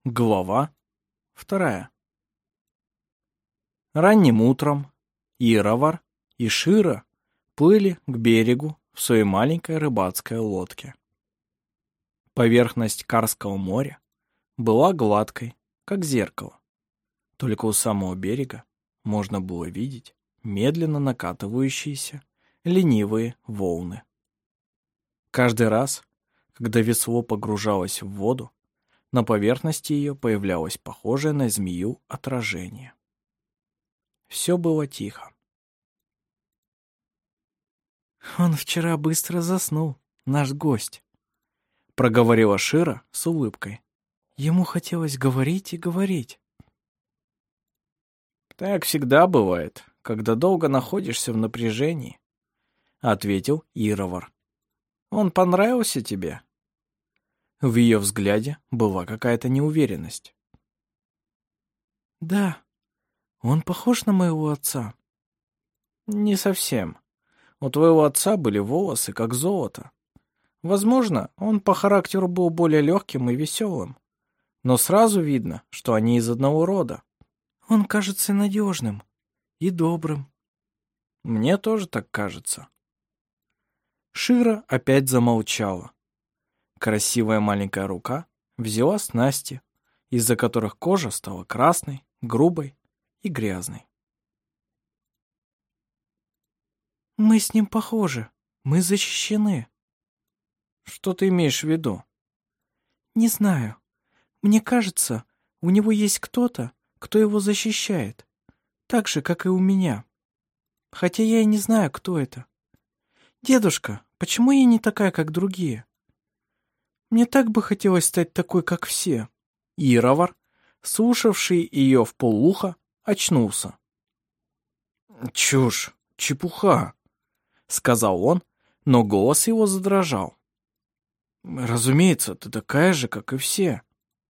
Глава 2. Ранним утром Ировар и Шира плыли к берегу в своей маленькой рыбацкой лодке. Поверхность Карского моря была гладкой, как зеркало. Только у самого берега можно было видеть медленно накатывающиеся ленивые волны. Каждый раз, когда весло погружалось в воду, на поверхности ее появлялось похожее на змею отражение. Все было тихо. «Он вчера быстро заснул, наш гость», — проговорила Шира с улыбкой. Ему хотелось говорить и говорить. «Так всегда бывает, когда долго находишься в напряжении», — ответил Ировар. «Он понравился тебе?» В ее взгляде была какая-то неуверенность. «Да, он похож на моего отца». «Не совсем. У твоего отца были волосы, как золото. Возможно, он по характеру был более легким и веселым. Но сразу видно, что они из одного рода. Он кажется надежным и добрым». «Мне тоже так кажется». Шира опять замолчала. Красивая маленькая рука взяла снасти, из-за которых кожа стала красной, грубой и грязной. «Мы с ним похожи. Мы защищены». «Что ты имеешь в виду?» «Не знаю. Мне кажется, у него есть кто-то, кто его защищает. Так же, как и у меня. Хотя я и не знаю, кто это. Дедушка, почему я не такая, как другие? Мне так бы хотелось стать такой, как все». Ировар, слушавший ее вполуха, очнулся. «Чушь, чепуха», — сказал он, но голос его задрожал. «Разумеется, ты такая же, как и все».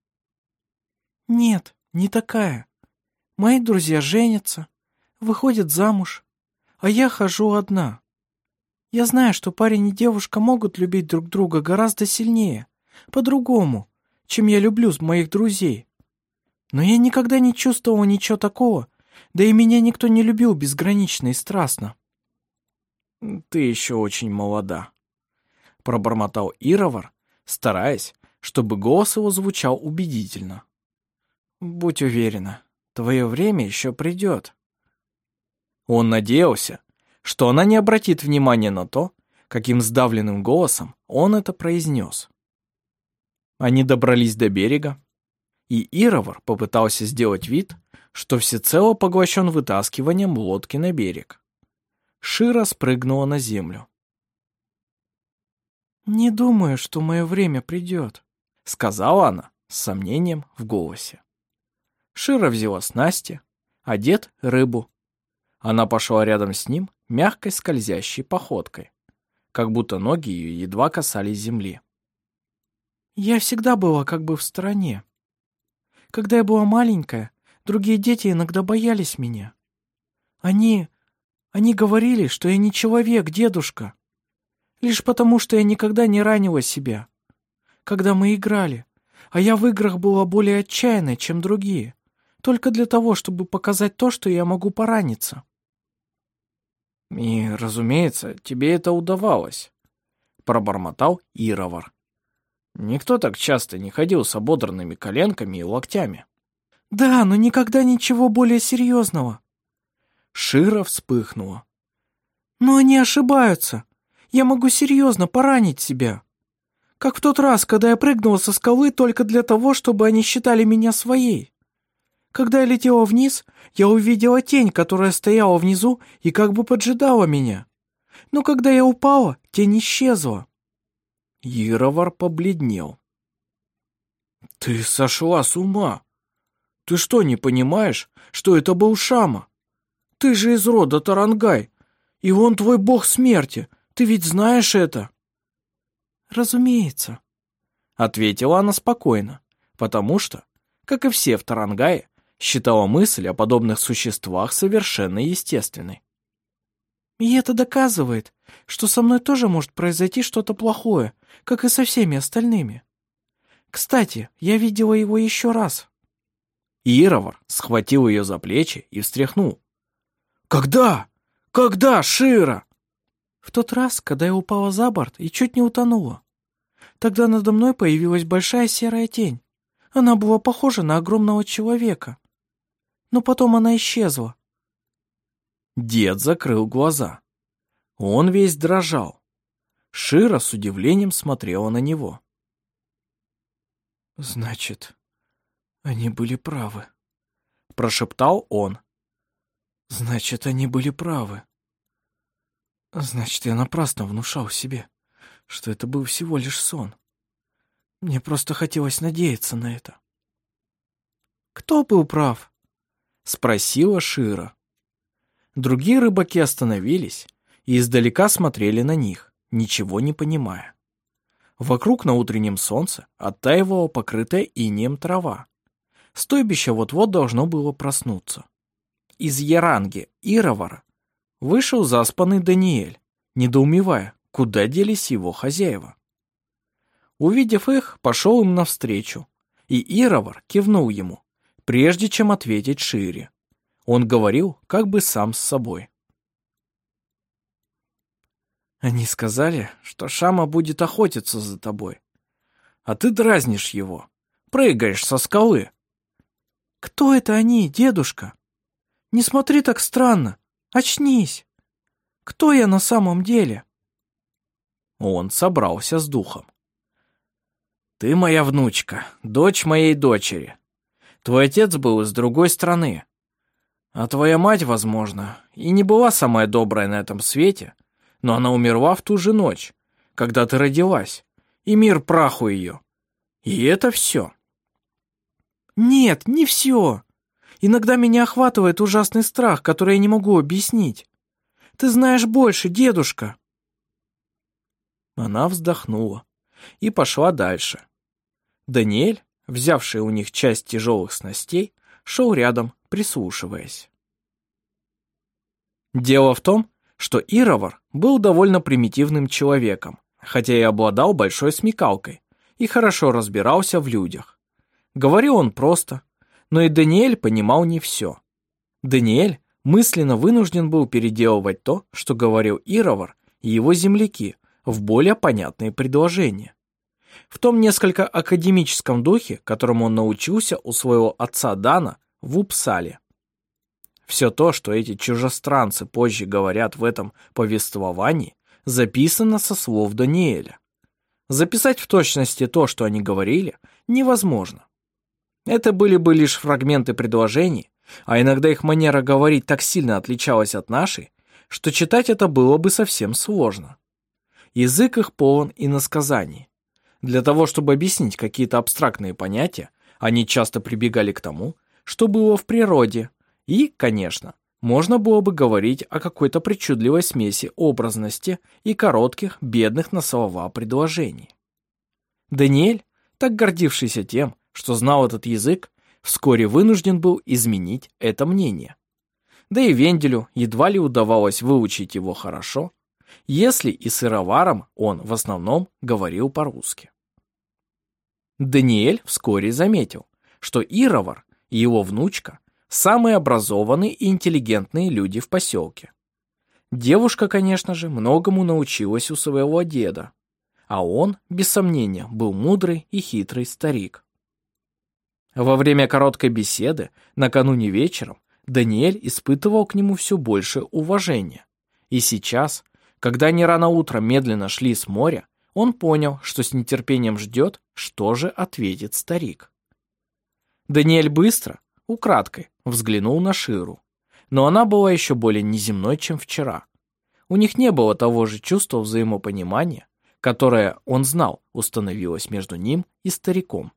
«Нет, не такая. Мои друзья женятся, выходят замуж, а я хожу одна. Я знаю, что парень и девушка могут любить друг друга гораздо сильнее, по-другому, чем я люблю моих друзей. Но я никогда не чувствовала ничего такого, да и меня никто не любил безгранично и страстно». «Ты еще очень молода», — пробормотал Ировар, стараясь, чтобы голос его звучал убедительно. «Будь уверена, твое время еще придет». Он надеялся, что она не обратит внимания на то, каким сдавленным голосом он это произнес. Они добрались до берега, и Ировар попытался сделать вид, что всецело поглощен вытаскиванием лодки на берег. Шира спрыгнула на землю. «Не думаю, что мое время придет», — сказала она с сомнением в голосе. Шира взяла снасти, а дед — рыбу. Она пошла рядом с ним мягкой скользящей походкой, как будто ноги ее едва касались земли. «Я всегда была как бы в стороне. Когда я была маленькая, другие дети иногда боялись меня. Они говорили, что я не человек, дедушка, лишь потому, что я никогда не ранила себя, когда мы играли, а я в играх была более отчаянной, чем другие, только для того, чтобы показать то, что я могу пораниться». «И, разумеется, тебе это удавалось», — пробормотал Ировар. «Никто так часто не ходил с ободранными коленками и локтями». «Да, но никогда ничего более серьезного». Шира вспыхнула. «Но они ошибаются. Я могу серьезно поранить себя. Как в тот раз, когда я прыгнула со скалы только для того, чтобы они считали меня своей. Когда я летела вниз, я увидела тень, которая стояла внизу и как бы поджидала меня. Но когда я упала, тень исчезла». Ировар побледнел. «Ты сошла с ума! Ты что, не понимаешь, что это был Шама? Ты же из рода Тарангай, и он твой бог смерти, ты ведь знаешь это?» «Разумеется», — ответила она спокойно, потому что, как и все в Тарангае, считала мысль о подобных существах совершенно естественной. «И это доказывает, что со мной тоже может произойти что-то плохое, как и со всеми остальными. Кстати, я видела его еще раз». Ировар схватил ее за плечи и встряхнул. «Когда? Когда, Шира?» «В тот раз, когда я упала за борт и чуть не утонула. Тогда надо мной появилась большая серая тень. Она была похожа на огромного человека. Но потом она исчезла». Дед закрыл глаза. Он весь дрожал. Шира с удивлением смотрела на него. «Значит, они были правы», — прошептал он. «Значит, они были правы. Значит, я напрасно внушал себе, что это был всего лишь сон. Мне просто хотелось надеяться на это». «Кто был прав?» — спросила Шира. Другие рыбаки остановились и издалека смотрели на них, ничего не понимая. Вокруг на утреннем солнце оттаивала покрытая инеем трава. Стойбище вот-вот должно было проснуться. Из яранги Ировара вышел заспанный Даниэль, недоумевая, куда делись его хозяева. Увидев их, пошел им навстречу, и Ировар кивнул ему, прежде чем ответить Шире. Он говорил как бы сам с собой. «Они сказали, что Шама будет охотиться за тобой, а ты дразнишь его, прыгаешь со скалы». «Кто это они, дедушка? Не смотри так странно, очнись. Кто я на самом деле?» Он собрался с духом. «Ты моя внучка, дочь моей дочери. Твой отец был из другой страны. А твоя мать, возможно, и не была самая добрая на этом свете, но она умерла в ту же ночь, когда ты родилась, и мир праху ее. И это все». «Нет, не все. Иногда меня охватывает ужасный страх, который я не могу объяснить. Ты знаешь больше, дедушка». Она вздохнула и пошла дальше. Даниэль, взявший у них часть тяжелых снастей, шел рядом, прислушиваясь. Дело в том, что Ировар был довольно примитивным человеком, хотя и обладал большой смекалкой и хорошо разбирался в людях. Говорил он просто, но и Даниэль понимал не все. Даниэль мысленно вынужден был переделывать то, что говорил Ировар и его земляки, в более понятные предложения. В том несколько академическом духе, которому он научился у своего отца Дана в Упсале. Все то, что эти чужестранцы позже говорят в этом повествовании, записано со слов Даниэля. Записать в точности то, что они говорили, невозможно. Это были бы лишь фрагменты предложений, а иногда их манера говорить так сильно отличалась от нашей, что читать это было бы совсем сложно. Язык их полон иносказаний. Для того, чтобы объяснить какие-то абстрактные понятия, они часто прибегали к тому, что было в природе, и, конечно, можно было бы говорить о какой-то причудливой смеси образности и коротких, бедных на слова предложений. Даниэль, так гордившийся тем, что знал этот язык, вскоре вынужден был изменить это мнение. Да и Венделю едва ли удавалось выучить его хорошо, если и с Ироваром он в основном говорил по-русски. Даниэль вскоре заметил, что Ировар и его внучка самые образованные и интеллигентные люди в поселке. Девушка, конечно же, многому научилась у своего деда, а он, без сомнения, был мудрый и хитрый старик. Во время короткой беседы, накануне вечером, Даниэль испытывал к нему все больше уважения. И сейчас, когда они рано утром медленно шли с моря, он понял, что с нетерпением ждет, что же ответит старик. Даниэль быстро, украдкой, взглянул на Ширу, но она была еще более неземной, чем вчера. У них не было того же чувства взаимопонимания, которое, он знал, установилось между ним и стариком.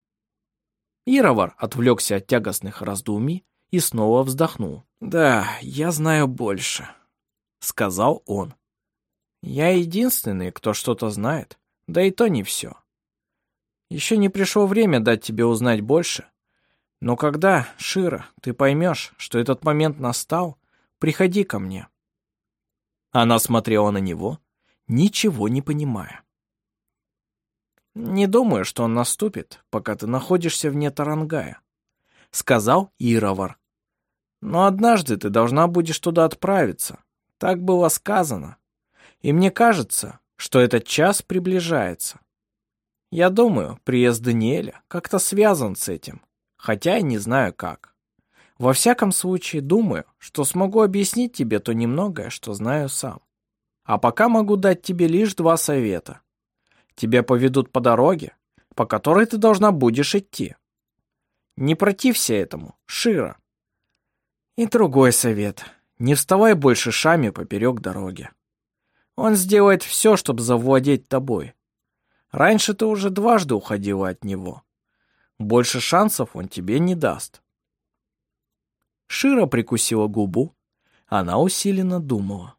Ировар отвлекся от тягостных раздумий и снова вздохнул. «Да, я знаю больше», — сказал он. «Я единственный, кто что-то знает, да и то не все. Еще не пришло время дать тебе узнать больше, но когда, Шира, ты поймешь, что этот момент настал, приходи ко мне». Она смотрела на него, ничего не понимая. Не думаю, что он наступит, пока ты находишься вне Тарангая, сказал Ировар. Но однажды ты должна будешь туда отправиться. Так было сказано. И мне кажется, что этот час приближается. Я думаю, приезд Даниэля как-то связан с этим, хотя и не знаю как. Во всяком случае, думаю, что смогу объяснить тебе то немногое, что знаю сам. А пока могу дать тебе лишь 2 совета. Тебя поведут по дороге, по которой ты должна будешь идти. Не протився этому, Шира. И другой совет. Не вставай больше Шами поперек дороги. Он сделает все, чтобы завладеть тобой. Раньше ты уже 2 уходила от него. Больше шансов он тебе не даст. Шира прикусила губу. Она усиленно думала.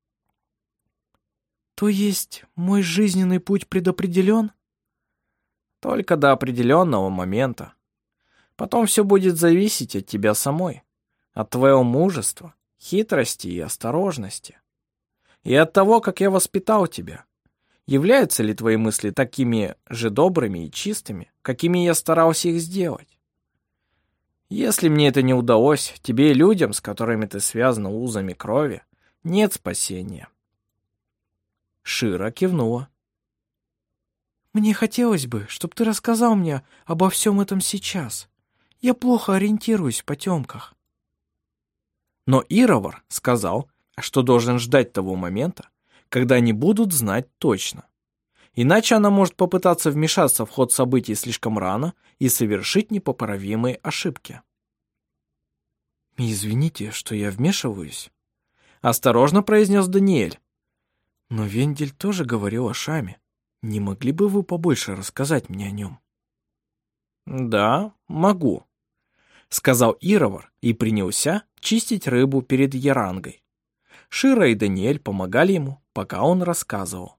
То есть мой жизненный путь предопределен? Только до определенного момента. Потом все будет зависеть от тебя самой, от твоего мужества, хитрости и осторожности. И от того, как я воспитал тебя. Являются ли твои мысли такими же добрыми и чистыми, какими я старался их сделать? Если мне это не удалось, тебе и людям, с которыми ты связана узами крови, нет спасения. Шира кивнула. Мне хотелось бы, чтобы ты рассказал мне обо всем этом сейчас. Я плохо ориентируюсь в потемках. Но Ировар сказал, что должен ждать того момента, когда они будут знать точно. Иначе она может попытаться вмешаться в ход событий слишком рано и совершить непоправимые ошибки. «Извините, что я вмешиваюсь», — осторожно произнес Даниэль. «Но Вендель тоже говорил о Шаме. Не могли бы вы побольше рассказать мне о нем?» «Да, могу», — сказал Ировар и принялся чистить рыбу перед Ярангой. Шира и Даниэль помогали ему, пока он рассказывал.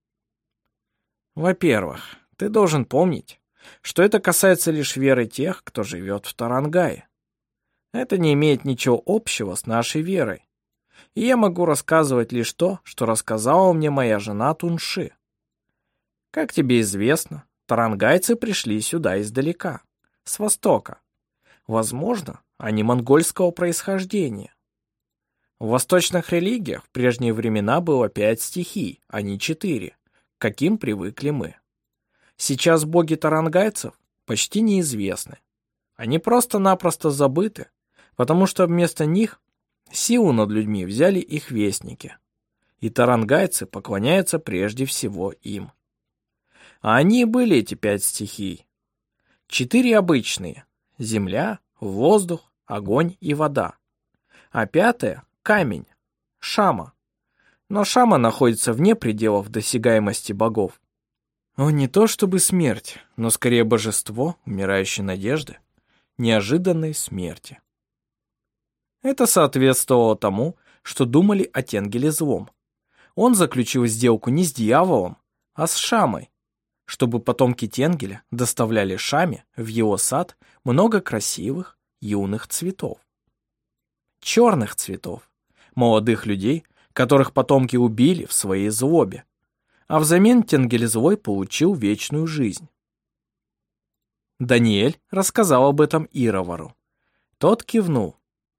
Во-первых, ты должен помнить, что это касается лишь веры тех, кто живет в Тарангае. Это не имеет ничего общего с нашей верой. И я могу рассказывать лишь то, что рассказала мне моя жена Тунши. Как тебе известно, тарангайцы пришли сюда издалека, с востока. Возможно, они монгольского происхождения. В восточных религиях в прежние времена было 5 стихий, а не 4, к каким привыкли мы. Сейчас боги тарангайцев почти неизвестны. Они просто-напросто забыты, потому что вместо них силу над людьми взяли их вестники. И тарангайцы поклоняются прежде всего им. А они и были эти 5 стихий. 4 обычные — земля, воздух, огонь и вода. А 5 — камень, Шама. Но Шама находится вне пределов досягаемости богов. Он не то чтобы смерть, но скорее божество умирающей надежды, неожиданной смерти. Это соответствовало тому, что думали о Тенгеле Злом. Он заключил сделку не с дьяволом, а с Шамой, чтобы потомки Тенгеля доставляли Шаме в его сад много красивых юных цветов. Черных цветов, молодых людей, которых потомки убили в своей злобе, а взамен Тенгель Злой получил вечную жизнь. Даниэль рассказал об этом Ировару. Тот кивнул.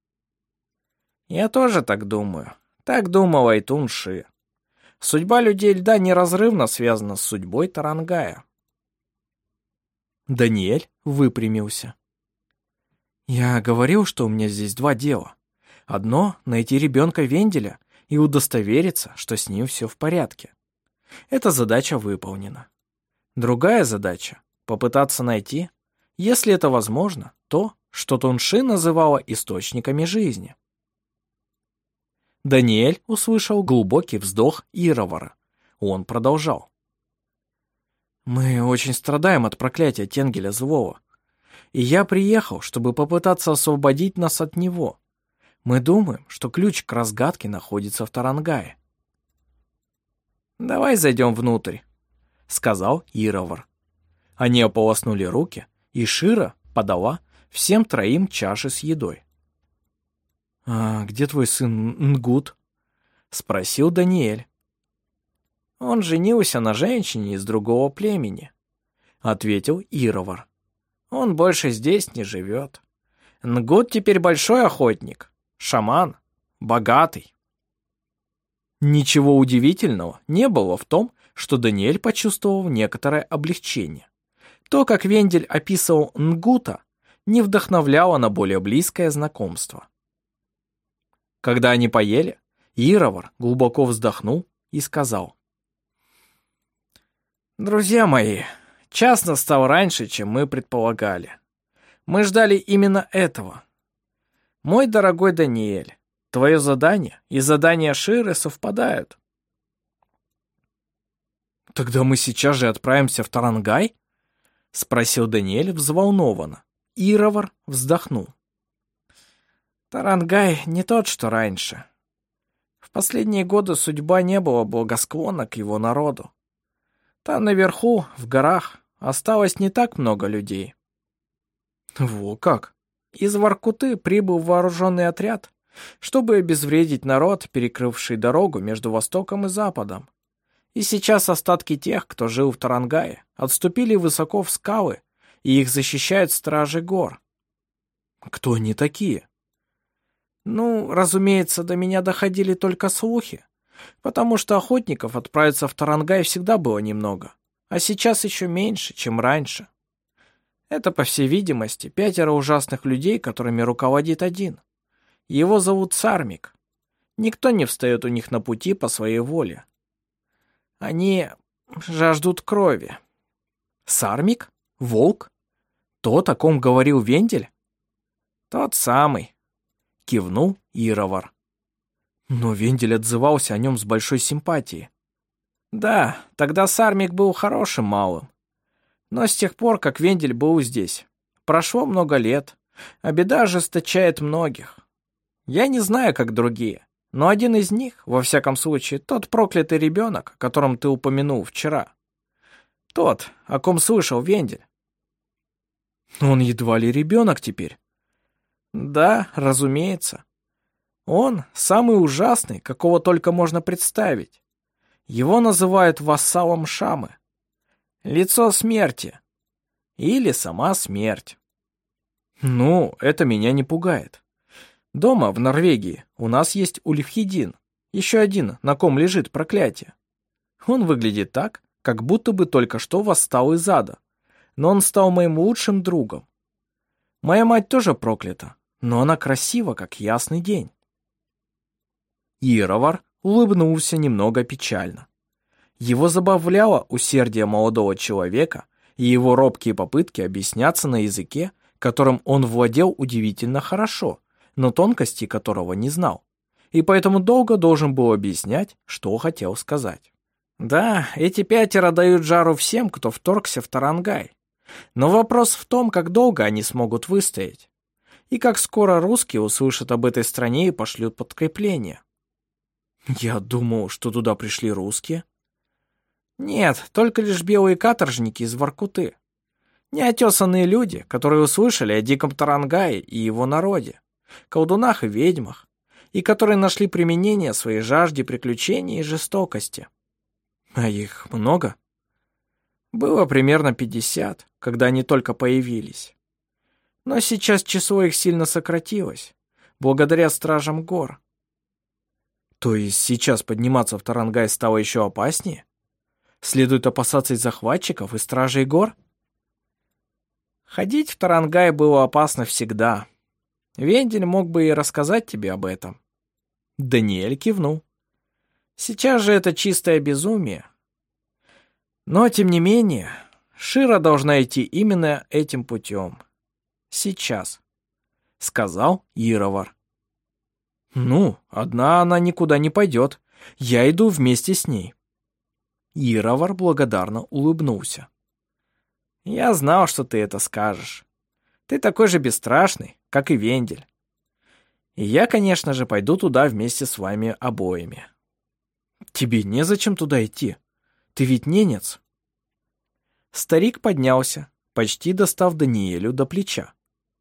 «Я тоже так думаю. Так думала и Тунши. Судьба людей льда неразрывно связана с судьбой Тарангая». Даниэль выпрямился. «Я говорил, что у меня здесь 2 дела. Одно — найти ребенка Венделя и удостовериться, что с ним все в порядке. Эта задача выполнена. Другая задача — попытаться найти, если это возможно, то, что Тунши называла источниками жизни». Даниэль услышал глубокий вздох Ировара. Он продолжал. «Мы очень страдаем от проклятия Тенгеля Злого. И я приехал, чтобы попытаться освободить нас от него. Мы думаем, что ключ к разгадке находится в Тарангае». «Давай зайдем внутрь», — сказал Ировар. Они ополоснули руки, и Шира подала всем 3 чаши с едой. «А где твой сын Нгут?» — спросил Даниэль. «Он женился на женщине из другого племени. — ответил Ировар. «Он больше здесь не живет. Нгут теперь большой охотник, шаман, богатый». Ничего удивительного не было в том, что Даниэль почувствовал некоторое облегчение. То, как Вендель описывал Нгута, не вдохновляло на более близкое знакомство. Когда они поели, Ировар глубоко вздохнул и сказал: «Друзья мои, час настал раньше, чем мы предполагали. Мы ждали именно этого. Мой дорогой Даниэль, твое задание и задание Ширы совпадают». «Тогда мы сейчас же отправимся в Тарангай?» — спросил Даниэль взволнованно. Ировар вздохнул. «Тарангай не тот, что раньше. В последние годы судьба не была благосклонна к его народу. Там наверху, в горах, осталось не так много людей». «Во как!» Из Воркуты прибыл вооруженный отряд, чтобы обезвредить народ, перекрывший дорогу между Востоком и Западом. И сейчас остатки тех, кто жил в Тарангае, отступили высоко в скалы, и их защищают стражи гор. Кто они такие? Ну, разумеется, до меня доходили только слухи, потому что охотников отправиться в Тарангай всегда было немного, а сейчас еще меньше, чем раньше. Это, по всей видимости, 5 ужасных людей, которыми руководит один. Его зовут Сармик. Никто не встает у них на пути по своей воле. Они жаждут крови. Сармик? Волк? Тот, о ком говорил Вендель? Тот самый. Кивнул Ировар. Но Вендель отзывался о нем с большой симпатией. Да, тогда Сармик был хорошим малым. Но с тех пор, как Вендель был здесь, прошло много лет, а беда ожесточает многих. Я не знаю, как другие, но один из них, во всяком случае, тот проклятый ребенок, о котором ты упомянул вчера. Тот, о ком слышал Вендель. Он едва ли ребенок теперь. Да, разумеется. Он самый ужасный, какого только можно представить. Его называют вассалом Шамы. Лицо смерти. Или сама смерть. Ну, это меня не пугает. Дома, в Норвегии, у нас есть Ульфхедин, еще один, на ком лежит проклятие. Он выглядит так, как будто бы только что восстал из ада, но он стал моим лучшим другом. Моя мать тоже проклята, но она красива, как ясный день. Ировар улыбнулся немного печально. Его забавляло усердие молодого человека и его робкие попытки объясняться на языке, которым он владел удивительно хорошо, но тонкости которого не знал, и поэтому долго должен был объяснять, что хотел сказать. Да, эти 5 дают жару всем, кто вторгся в Тарангай. Но вопрос в том, как долго они смогут выстоять, и как скоро русские услышат об этой стране и пошлют подкрепление. Я думал, что туда пришли русские. Нет, только лишь белые каторжники из Воркуты. Неотесанные люди, которые услышали о диком Тарангае и его народе, колдунах и ведьмах, и которые нашли применение своей жажде приключений и жестокости. А их много? Было примерно 50, когда они только появились. Но сейчас число их сильно сократилось, благодаря стражам гор. То есть сейчас подниматься в Тарангай стало еще опаснее? Следует опасаться и захватчиков, и стражей гор? Ходить в Тарангай было опасно всегда. Вендель мог бы и рассказать тебе об этом. Даниэль кивнул. Сейчас же это чистое безумие. Но, тем не менее, Шира должна идти именно этим путем. Сейчас, сказал Ировар. Ну, одна она никуда не пойдет. Я иду вместе с ней. Ировар благодарно улыбнулся. Я знал, что ты это скажешь. Ты такой же бесстрашный, как и Вендель. И я, конечно же, пойду туда вместе с вами обоими. Тебе незачем туда идти. Ты ведь ненец. Старик поднялся, почти достав Даниэлю до плеча.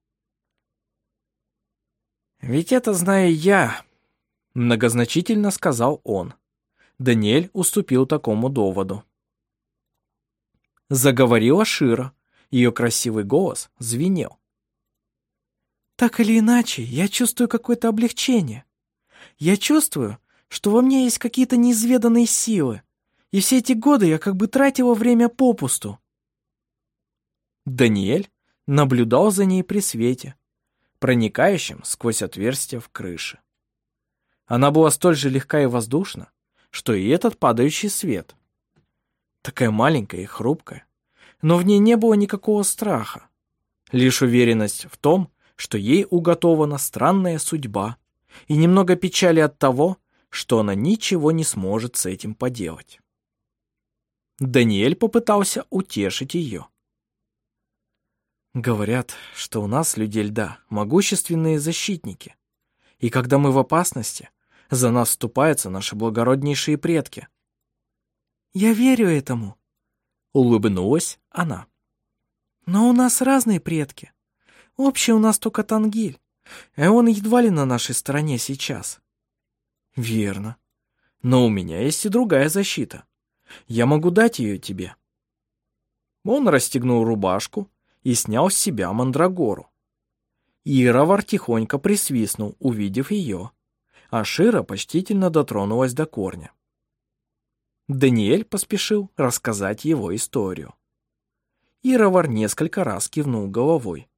Ведь это знаю я, многозначительно сказал он. Даниэль уступил такому доводу. Заговорила Шира. Ее красивый голос звенел. Так или иначе, я чувствую какое-то облегчение. Я чувствую, что во мне есть какие-то неизведанные силы, и все эти годы я как бы тратила время попусту. Даниэль наблюдал за ней при свете, проникающем сквозь отверстие в крыше. Она была столь же легка и воздушна, что и этот падающий свет. Такая маленькая и хрупкая, но в ней не было никакого страха, лишь уверенность в том, что ей уготована странная судьба, и немного печали от того, что она ничего не сможет с этим поделать. Даниэль попытался утешить ее. Говорят, что у нас, людей льда, могущественные защитники, и когда мы в опасности, за нас вступаются наши благороднейшие предки. Я верю этому, Улыбнулась она. но у нас разные предки. Общий у нас только Тангиль, и он едва ли на нашей стороне сейчас. Верно. Но у меня есть и другая защита. Я могу дать ее тебе. Он расстегнул рубашку и снял с себя мандрагору. Иравар тихонько присвистнул, увидев ее, а Шира почтительно дотронулась до корня. Даниэль поспешил рассказать его историю. Иравар несколько раз кивнул головой.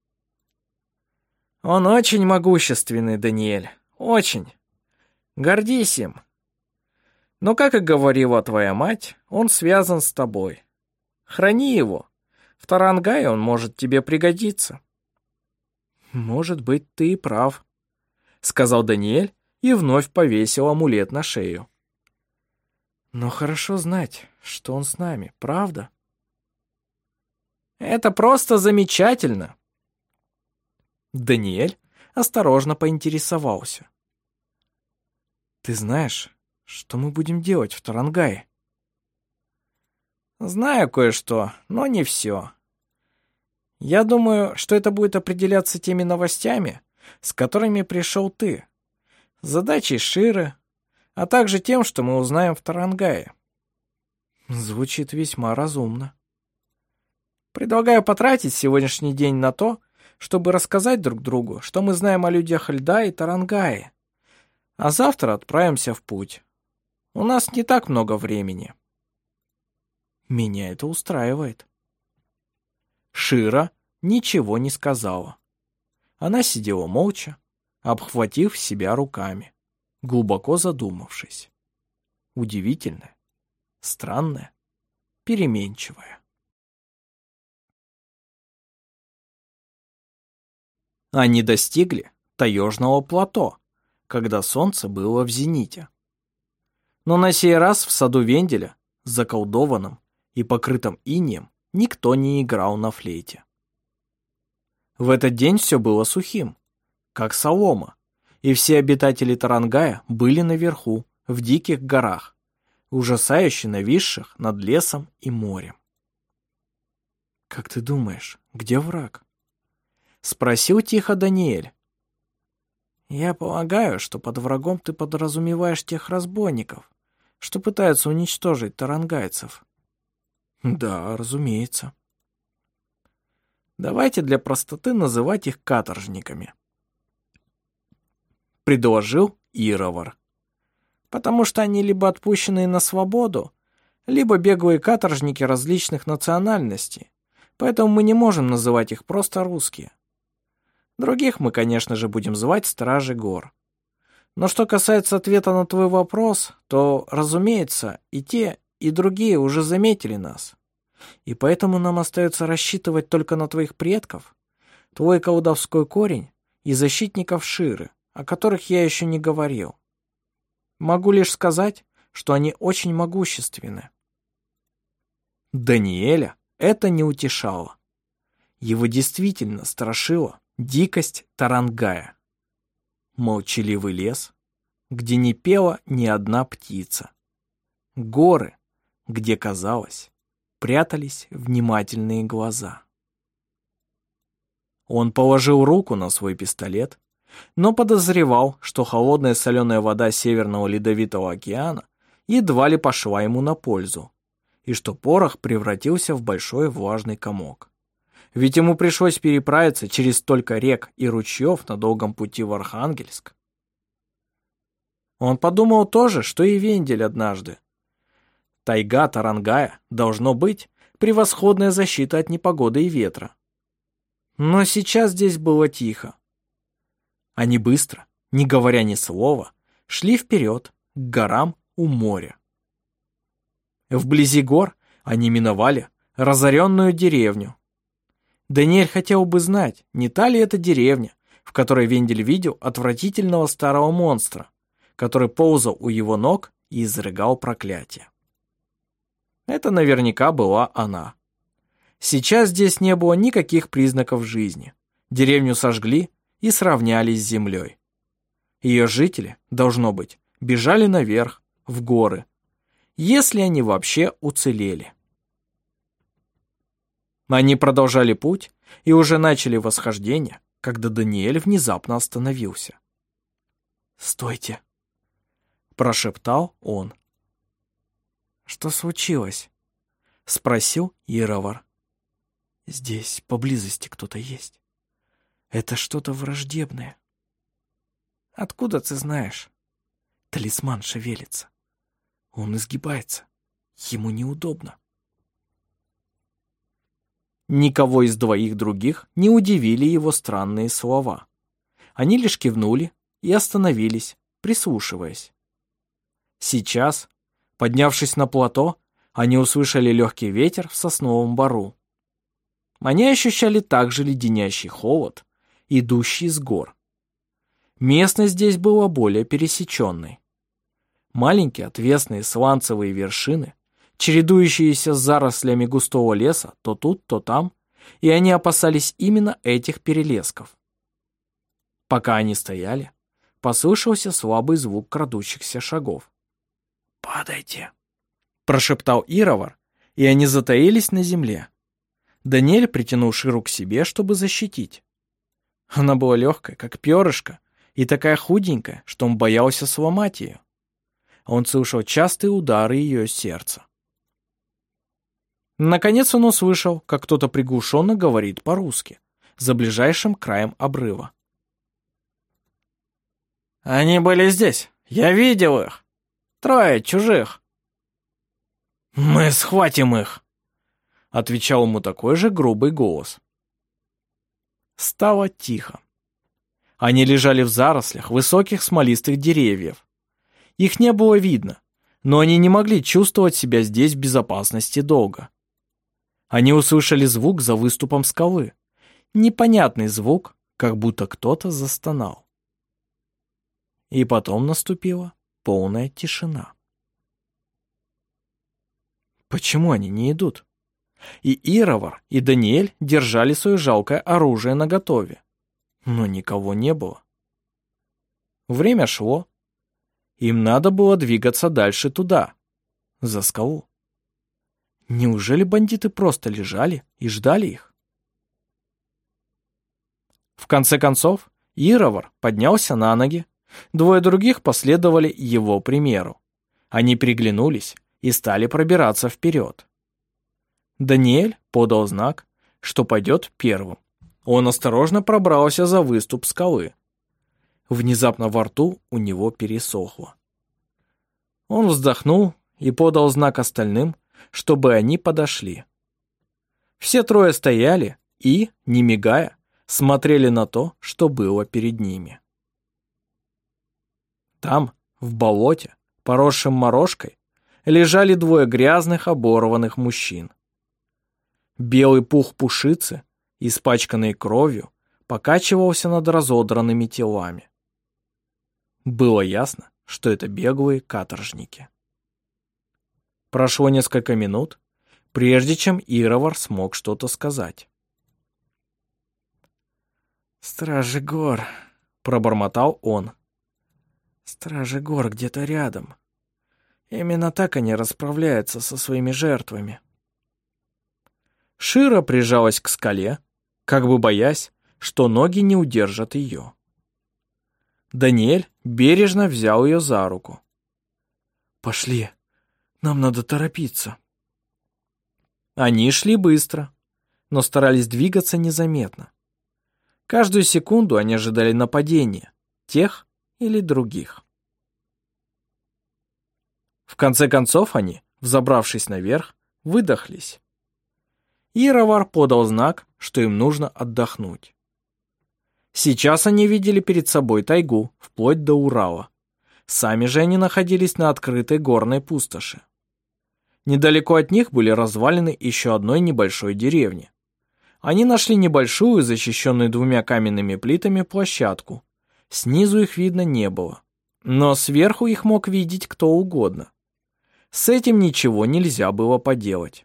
«Он очень могущественный, Даниэль, очень. Гордись им. Но, как и говорила твоя мать, он связан с тобой. Храни его. В Тарангае он может тебе пригодиться». «Может быть, ты и прав», — сказал Даниэль и вновь повесил амулет на шею. «Но хорошо знать, что он с нами, правда?» «Это просто замечательно!» Даниэль осторожно поинтересовался. «Ты знаешь, что мы будем делать в Тарангае?» «Знаю кое-что, но не все. Я думаю, что это будет определяться теми новостями, с которыми пришел ты, задачей Ширы, а также тем, что мы узнаем в Тарангае». Звучит весьма разумно. Предлагаю потратить сегодняшний день на то, чтобы рассказать друг другу, что мы знаем о людях льда и Тарангае, а завтра отправимся в путь. У нас не так много времени. Меня это устраивает. Шира ничего не сказала. Она сидела молча, обхватив себя руками, глубоко задумавшись. Удивительная, странная, переменчивая. Они достигли таежного плато, когда солнце было в зените. Но на сей раз в саду Венделя, заколдованном и покрытом инеем, никто не играл на флейте. В этот день все было сухим, как солома, и все обитатели Тарангая были наверху, в диких горах, ужасающе нависших над лесом и морем. «Как ты думаешь, где враг?» — спросил тихо Даниэль. «Я полагаю, что под врагом ты подразумеваешь тех разбойников, что пытаются уничтожить тарангайцев». «Да, разумеется». «Давайте для простоты называть их каторжниками», — предложил Иравар. «Потому что они либо отпущенные на свободу, либо беглые каторжники различных национальностей, поэтому мы не можем называть их просто русские. Других мы, конечно же, будем звать Стражи Гор. Но что касается ответа на твой вопрос, то, разумеется, и те, и другие уже заметили нас. И поэтому нам остается рассчитывать только на твоих предков, твой колдовской корень и защитников Ширы, о которых я еще не говорил. Могу лишь сказать, что они очень могущественны». Даниэля это не утешало. Его действительно страшила дикость Тарангая. Молчаливый лес, где не пела ни одна птица. Горы, где, казалось, прятались внимательные глаза. Он положил руку на свой пистолет, но подозревал, что холодная соленая вода Северного Ледовитого океана едва ли пошла ему на пользу, и что порох превратился в большой влажный комок. Ведь ему пришлось переправиться через столько рек и ручьев на долгом пути в Архангельск. Он подумал то же, что и Вендель однажды. Тайга Тарангая должно быть превосходная защита от непогоды и ветра. Но сейчас здесь было тихо. Они быстро, не говоря ни слова, шли вперед, к горам у моря. Вблизи гор они миновали разоренную деревню. Даниэль хотел бы знать, не та ли это деревня, в которой Вендель видел отвратительного старого монстра, который ползал у его ног и изрыгал проклятие. Это наверняка была она. Сейчас здесь не было никаких признаков жизни. Деревню сожгли и сравняли с землей. Ее жители, должно быть, бежали наверх, в горы, если они вообще уцелели. Они продолжали путь и уже начали восхождение, когда Даниэль внезапно остановился. «Стойте!» – прошептал он. «Что случилось?» – спросил Ировар. «Здесь поблизости кто-то есть. Это что-то враждебное». «Откуда ты знаешь?» «Талисман шевелится. Он изгибается. Ему неудобно». Никого из двоих других не удивили его странные слова. Они лишь кивнули и остановились, прислушиваясь. Сейчас, поднявшись на плато, они услышали легкий ветер в сосновом бору. Они ощущали также леденящий холод, идущий с гор. Местность здесь была более пересеченной. Маленькие отвесные сланцевые вершины, чередующиеся с зарослями густого леса то тут, то там, и они опасались именно этих перелесков. Пока они стояли, послышался слабый звук крадущихся шагов. «Падайте!» – прошептал Ировар, и они затаились на земле. Даниэль притянул Ширу к себе, чтобы защитить. Она была легкая, как перышко, и такая худенькая, что он боялся сломать ее. Он слышал частые удары ее сердца. Наконец он услышал, как кто-то приглушенно говорит по-русски, за ближайшим краем обрыва. «Они были здесь, я видел их. 3 чужих». «Мы схватим их», — отвечал ему такой же грубый голос. Стало тихо. Они лежали в зарослях высоких смолистых деревьев. Их не было видно, но они не могли чувствовать себя здесь в безопасности долго. Они услышали звук за выступом скалы. Непонятный звук, как будто кто-то застонал. И потом наступила полная тишина. Почему они не идут? И Ировар, и Даниэль держали свое жалкое оружие наготове. Но никого не было. Время шло. Им надо было двигаться дальше туда, за скалу. Неужели бандиты просто лежали и ждали их? В конце концов, Ировар поднялся на ноги. 2 других последовали его примеру. Они переглянулись и стали пробираться вперед. Даниэль подал знак, что пойдет первым. Он осторожно пробрался за выступ скалы. Внезапно во рту у него пересохло. Он вздохнул и подал знак остальным, чтобы они подошли. Все 3 стояли и, не мигая, смотрели на то, что было перед ними. Там, в болоте, поросшем морожкой, лежали 2 грязных оборванных мужчин. Белый пух пушицы, испачканный кровью, покачивался над разодранными телами. Было ясно, что это беглые каторжники. Прошло несколько минут, прежде чем Ировар смог что-то сказать. «Стражи гор», — пробормотал он. «Стражи гор где-то рядом. Именно так они расправляются со своими жертвами». Шира прижалась к скале, как бы боясь, что ноги не удержат ее. Даниэль бережно взял ее за руку. «Пошли, нам надо торопиться». Они шли быстро, но старались двигаться незаметно. Каждую секунду они ожидали нападения, тех или других. В конце концов они, взобравшись наверх, выдохлись. Ировар подал знак, что им нужно отдохнуть. Сейчас они видели перед собой тайгу, вплоть до Урала. Сами же они находились на открытой горной пустоши. Недалеко от них были развалины еще одной небольшой деревни. Они нашли небольшую, защищенную двумя каменными плитами, площадку. Снизу их видно не было, но сверху их мог видеть кто угодно. С этим ничего нельзя было поделать.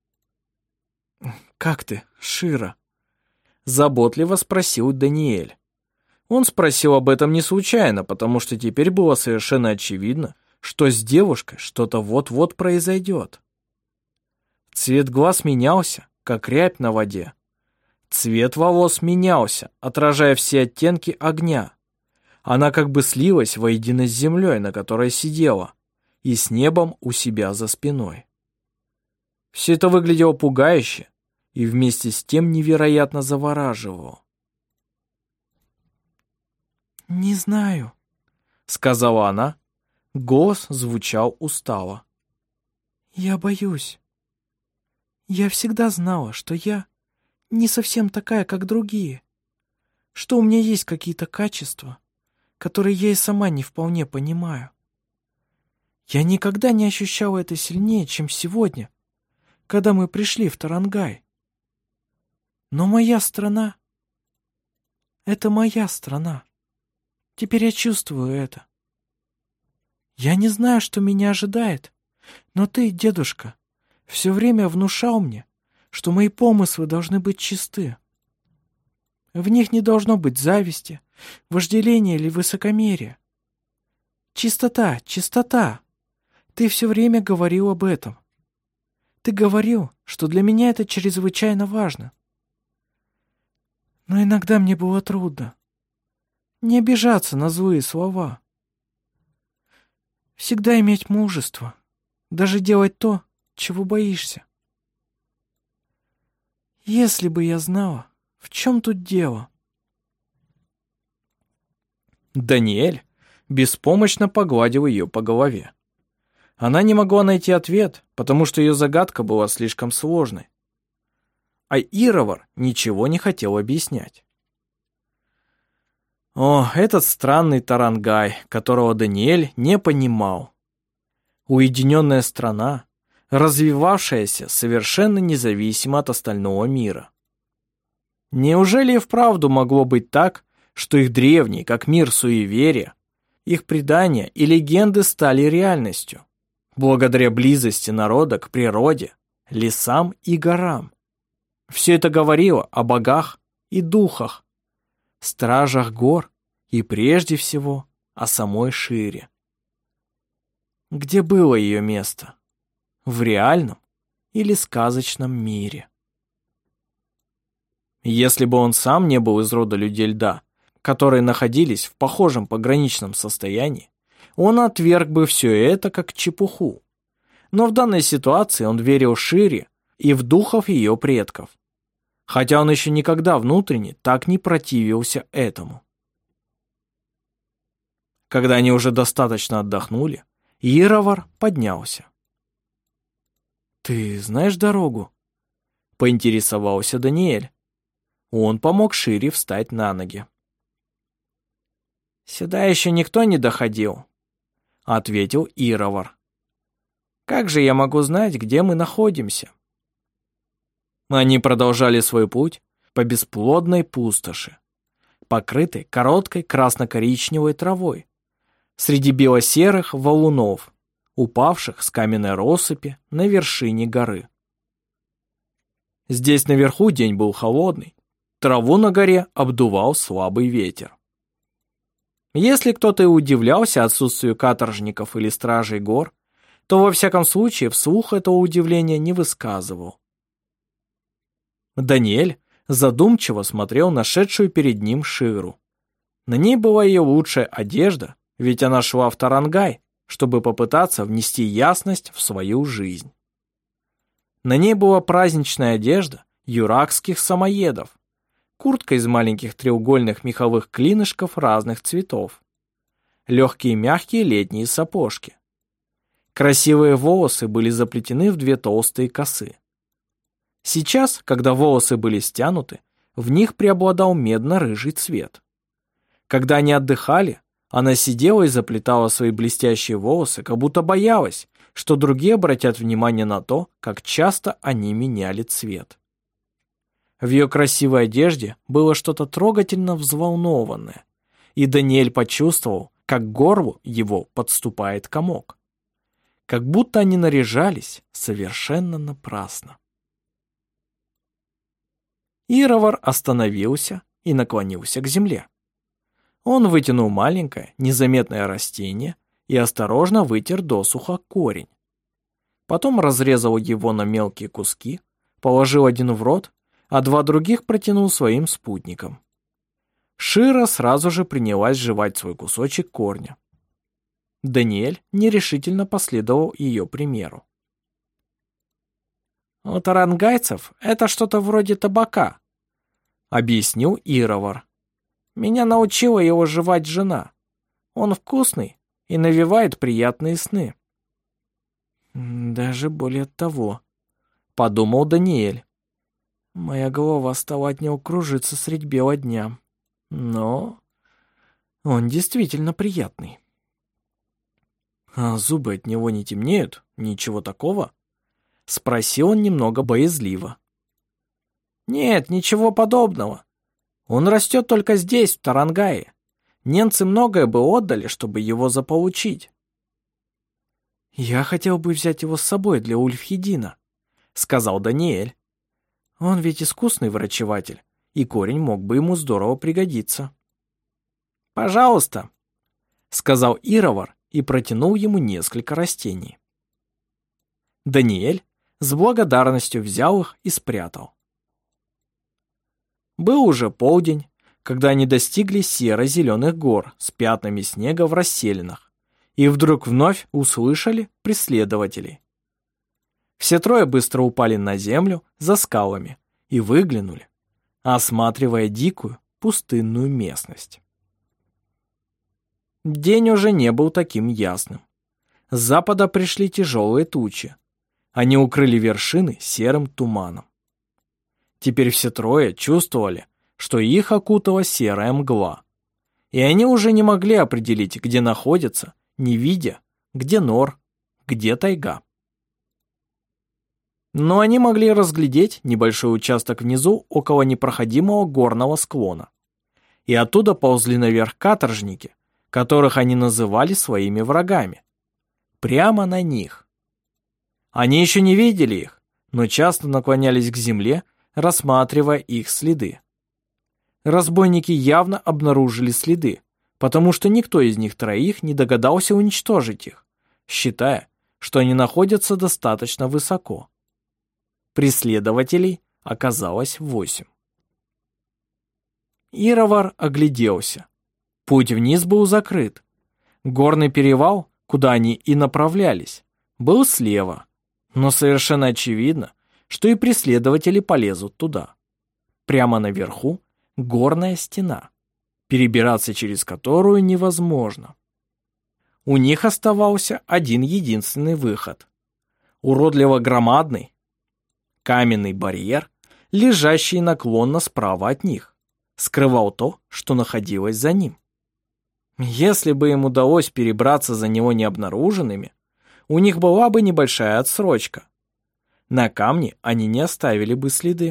«Как ты, Шира?» — заботливо спросил Даниэль. Он спросил об этом не случайно, потому что теперь было совершенно очевидно, что с девушкой что-то вот-вот произойдет. Цвет глаз менялся, как рябь на воде. Цвет волос менялся, отражая все оттенки огня. Она как бы слилась воедино с землей, на которой сидела, и с небом у себя за спиной. Все это выглядело пугающе и вместе с тем невероятно завораживало. «Не знаю», — сказала она. Голос звучал устало. «Я боюсь. Я всегда знала, что я не совсем такая, как другие, что у меня есть какие-то качества, которые я и сама не вполне понимаю. Я никогда не ощущала это сильнее, чем сегодня, когда мы пришли в Тарангай. Но моя страна — это моя страна. Теперь я чувствую это. Я не знаю, что меня ожидает, но ты, дедушка, все время внушал мне, что мои помыслы должны быть чисты. В них не должно быть зависти, вожделения или высокомерия. Чистота, чистота. Ты все время говорил об этом. Ты говорил, что для меня это чрезвычайно важно. Но иногда мне было трудно. Не обижаться на злые слова. Всегда иметь мужество, даже делать то, чего боишься. Если бы я знала, в чем тут дело. Даниэль беспомощно погладил ее по голове. Она не могла найти ответ, потому что ее загадка была слишком сложной. А Ировар ничего не хотел объяснять. О, этот странный Тарангай, которого Даниэль не понимал. Уединенная страна, развивавшаяся совершенно независимо от остального мира. Неужели и вправду могло быть так, что их древние, как мир суеверия, их предания и легенды стали реальностью, благодаря близости народа к природе, лесам и горам? Все это говорило о богах и духах, стражах гор и прежде всего о самой Шире. Где было ее место? В реальном или сказочном мире? Если бы он сам не был из рода людей льда, которые находились в похожем пограничном состоянии, он отверг бы все это как чепуху. Но в данной ситуации он верил Шире и в духов ее предков, хотя он еще никогда внутренне так не противился этому. Когда они уже достаточно отдохнули, Ировар поднялся. «Ты знаешь дорогу?» — поинтересовался Даниэль. Он помог Шире встать на ноги. «Сюда еще никто не доходил», — ответил Ировар. «Как же я могу знать, где мы находимся?» Они продолжали свой путь по бесплодной пустоши, покрытой короткой красно-коричневой травой, среди бело-серых валунов, упавших с каменной россыпи на вершине горы. Здесь наверху день был холодный, траву на горе обдувал слабый ветер. Если кто-то и удивлялся отсутствию каторжников или стражей гор, то во всяком случае вслух этого удивления не высказывал. Даниэль задумчиво смотрел на шедшую перед ним Ширу. На ней была ее лучшая одежда, ведь она шла в Тарангай, чтобы попытаться внести ясность в свою жизнь. На ней была праздничная одежда юракских самоедов, куртка из маленьких треугольных меховых клинышков разных цветов, легкие мягкие летние сапожки. Красивые волосы были заплетены в 2 толстые косы. Сейчас, когда волосы были стянуты, в них преобладал медно-рыжий цвет. Когда они отдыхали, она сидела и заплетала свои блестящие волосы, как будто боялась, что другие обратят внимание на то, как часто они меняли цвет. В ее красивой одежде было что-то трогательно взволнованное, и Даниэль почувствовал, как к горлу его подступает комок. Как будто они наряжались совершенно напрасно. Ировар остановился и наклонился к земле. Он вытянул маленькое, незаметное растение и осторожно вытер досуха корень. Потом разрезал его на мелкие куски, положил один в рот, а 2 других протянул своим спутникам. Шира сразу же принялась жевать свой кусочек корня. Даниэль нерешительно последовал ее примеру. «У тарангайцев это что-то вроде табака», — объяснил Ировар. «Меня научила его жевать жена. Он вкусный и навевает приятные сны». «Даже более того», — подумал Даниэль. «Моя голова стала от него кружиться средь бела дня. Но он действительно приятный». «А зубы от него не темнеют? Ничего такого?» — спросил он немного боязливо. «Нет, ничего подобного. Он растет только здесь, в Тарангае. Немцы многое бы отдали, чтобы его заполучить». «Я хотел бы взять его с собой для Ульфхедина», — сказал Даниэль. «Он ведь искусный врачеватель, и корень мог бы ему здорово пригодиться». «Пожалуйста», — сказал Ировар и протянул ему несколько растений. Даниэль с благодарностью взял их и спрятал. Был уже полдень, когда они достигли серо-зеленых гор с пятнами снега в расселинах, и вдруг вновь услышали преследователей. Все 3 быстро упали на землю за скалами и выглянули, осматривая дикую пустынную местность. День уже не был таким ясным. С запада пришли тяжелые тучи. Они укрыли вершины серым туманом. Теперь все 3 чувствовали, что их окутала серая мгла, и они уже не могли определить, где находятся, не видя, где нор, где тайга. Но они могли разглядеть небольшой участок внизу около непроходимого горного склона, и оттуда ползли наверх каторжники, которых они называли своими врагами. Прямо на них. Они еще не видели их, но часто наклонялись к земле, рассматривая их следы. Разбойники явно обнаружили следы, потому что никто из них 3 не догадался уничтожить их, считая, что они находятся достаточно высоко. Преследователей оказалось 8. Ировар огляделся. Путь вниз был закрыт. Горный перевал, куда они и направлялись, был слева, но совершенно очевидно, что и преследователи полезут туда. Прямо наверху горная стена, перебираться через которую невозможно. У них оставался один единственный выход. Уродливо громадный каменный барьер, лежащий наклонно справа от них, скрывал то, что находилось за ним. Если бы им удалось перебраться за него необнаруженными, у них была бы небольшая отсрочка. На камне они не оставили бы следы.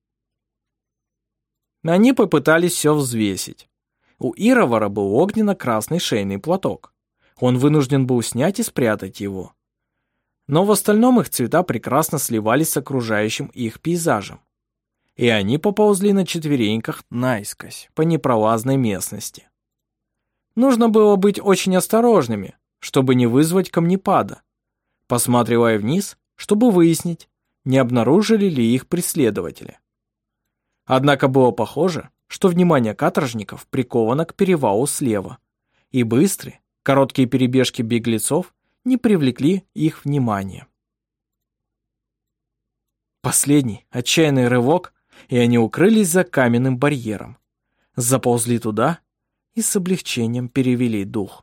Они попытались все взвесить. У Ировара был огненно-красный шейный платок. Он вынужден был снять и спрятать его. Но в остальном их цвета прекрасно сливались с окружающим их пейзажем. И они поползли на четвереньках наискось по непролазной местности. Нужно было быть очень осторожными, чтобы не вызвать камнепада, посматривая вниз, чтобы выяснить, не обнаружили ли их преследователи. Однако было похоже, что внимание каторжников приковано к перевалу слева, и быстрые, короткие перебежки беглецов не привлекли их внимания. Последний отчаянный рывок, и они укрылись за каменным барьером. Заползли туда и с облегчением перевели дух.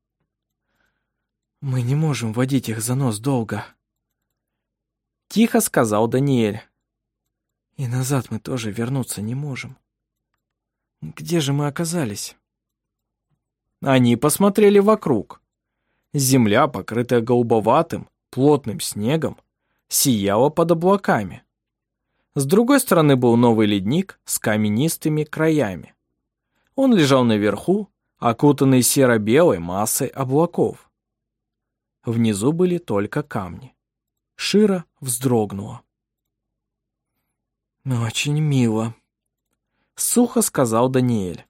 «Мы не можем водить их за нос долго», — тихо сказал Даниэль. «И назад мы тоже вернуться не можем. Где же мы оказались?» Они посмотрели вокруг. Земля, покрытая голубоватым, плотным снегом, сияла под облаками. С другой стороны был новый ледник с каменистыми краями. Он лежал наверху, окутанный серо-белой массой облаков. Внизу были только камни. Шира вздрогнула. «Очень мило», — сухо сказал Даниэль.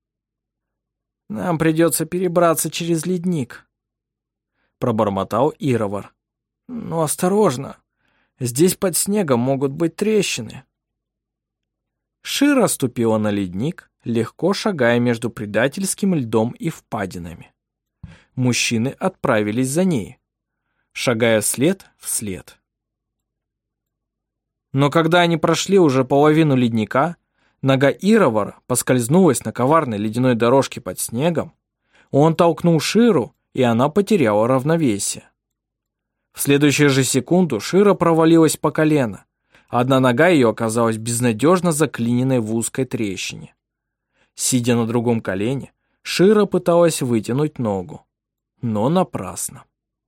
«Нам придется перебраться через ледник», — пробормотал Ировар. «Но осторожно, здесь под снегом могут быть трещины». Шира ступила на ледник, легко шагая между предательским льдом и впадинами. Мужчины отправились за ней, шагая след в след. Но когда они прошли уже половину ледника, нога Ировара поскользнулась на коварной ледяной дорожке под снегом, он толкнул Ширу, и она потеряла равновесие. В следующую же секунду Шира провалилась по колено, а одна нога ее оказалась безнадежно заклиненной в узкой трещине. Сидя на другом колене, Шира пыталась вытянуть ногу, но напрасно.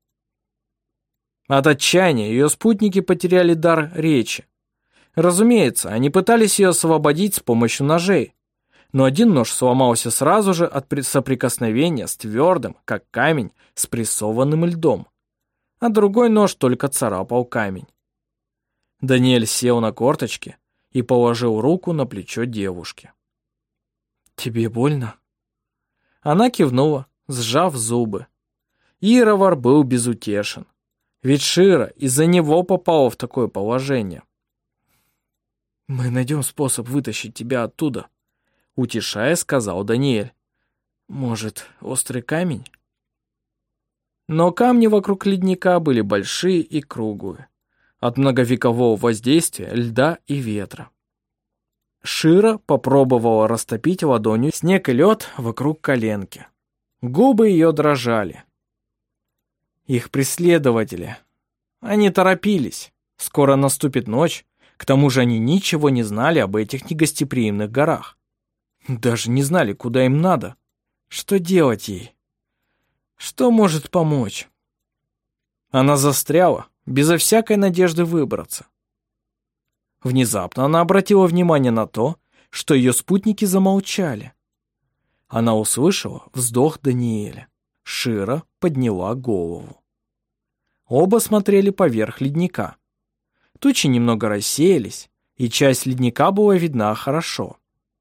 От отчаяния ее спутники потеряли дар речи. Разумеется, они пытались ее освободить с помощью ножей, но один нож сломался сразу же от соприкосновения с твердым, как камень, спрессованным льдом, а другой нож только царапал камень. Даниэль сел на корточки и положил руку на плечо девушки. «Тебе больно?» Она кивнула, сжав зубы. Ировар был безутешен, ведь Шира из-за него попала в такое положение. «Мы найдем способ вытащить тебя оттуда», — утешая, сказал Даниэль. «Может, острый камень?» Но камни вокруг ледника были большие и круглые, от многовекового воздействия льда и ветра. Шира попробовала растопить ладонью снег и лед вокруг коленки. Губы ее дрожали. Их преследователи. Они торопились. Скоро наступит ночь. К тому же они ничего не знали об этих негостеприимных горах. Даже не знали, куда им надо. Что делать ей? Что может помочь? Она застряла, безо всякой надежды выбраться. Внезапно она обратила внимание на то, что ее спутники замолчали. Она услышала вздох Даниэля. Шира подняла голову. Оба смотрели поверх ледника. Тучи немного рассеялись, и часть ледника была видна хорошо.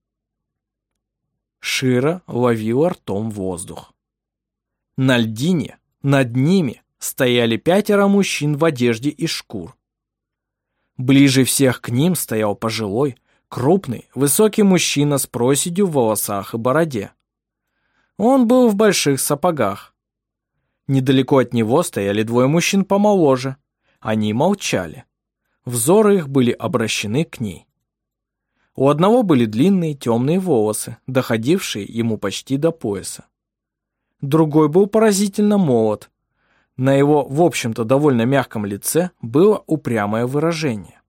Шира ловила ртом воздух. На льдине, над ними, стояли 5 мужчин в одежде из шкур. Ближе всех к ним стоял пожилой, крупный, высокий мужчина с проседью в волосах и бороде. Он был в больших сапогах. Недалеко от него стояли 2 мужчин помоложе. Они молчали. Взоры их были обращены к ней. У одного были длинные темные волосы, доходившие ему почти до пояса. Другой был поразительно молод. На его, в общем-то, довольно мягком лице было упрямое выражение.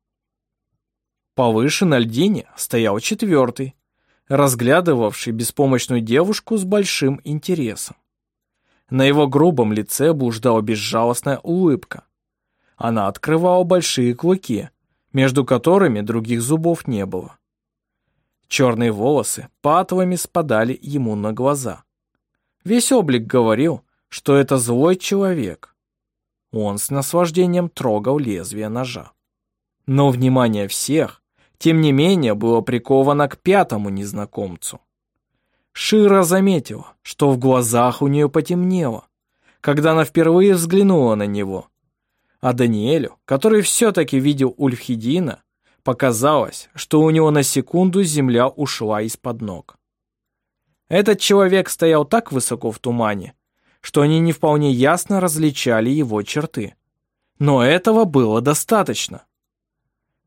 Повыше на льдине стоял 4-й, разглядывавший беспомощную девушку с большим интересом. На его грубом лице блуждала безжалостная улыбка. Она открывала большие клыки, между которыми других зубов не было. Черные волосы патлами спадали ему на глаза. Весь облик говорил, что это злой человек. Он с наслаждением трогал лезвие ножа. Но внимание всех, тем не менее, было приковано к 5-му незнакомцу. Шира заметила, что в глазах у нее потемнело, когда она впервые взглянула на него. А Даниэлю, который все-таки видел Ульфхедина, показалось, что у него на секунду земля ушла из-под ног. Этот человек стоял так высоко в тумане, что они не вполне ясно различали его черты. Но этого было достаточно.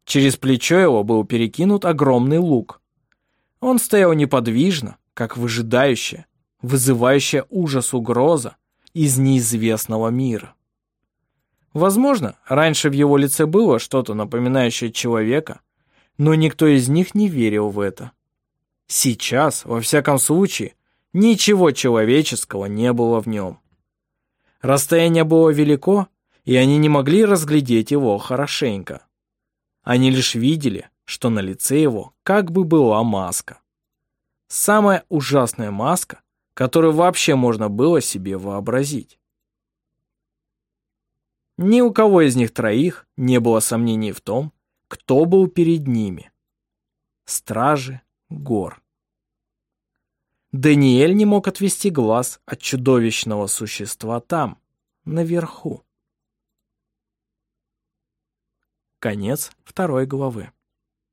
Через плечо его был перекинут огромный лук. Он стоял неподвижно, как выжидающая, вызывающая ужас угроза из неизвестного мира. Возможно, раньше в его лице было что-то напоминающее человека, но никто из них не верил в это. Сейчас, во всяком случае, ничего человеческого не было в нем. Расстояние было велико, и они не могли разглядеть его хорошенько. Они лишь видели, что на лице его как бы была маска. Самая ужасная маска, которую вообще можно было себе вообразить. Ни у кого из них троих не было сомнений в том, кто был перед ними. Стражи гор. Даниэль не мог отвести глаз от чудовищного существа там, наверху. Конец 2 главы.